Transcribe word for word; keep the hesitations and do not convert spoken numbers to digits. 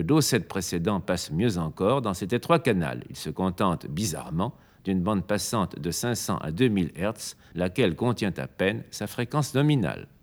Le dosset précédent passe mieux encore dans cet étroit canal. Il se contente, bizarrement, d'une bande passante de cinq cents à deux mille hertz, laquelle contient à peine sa fréquence nominale.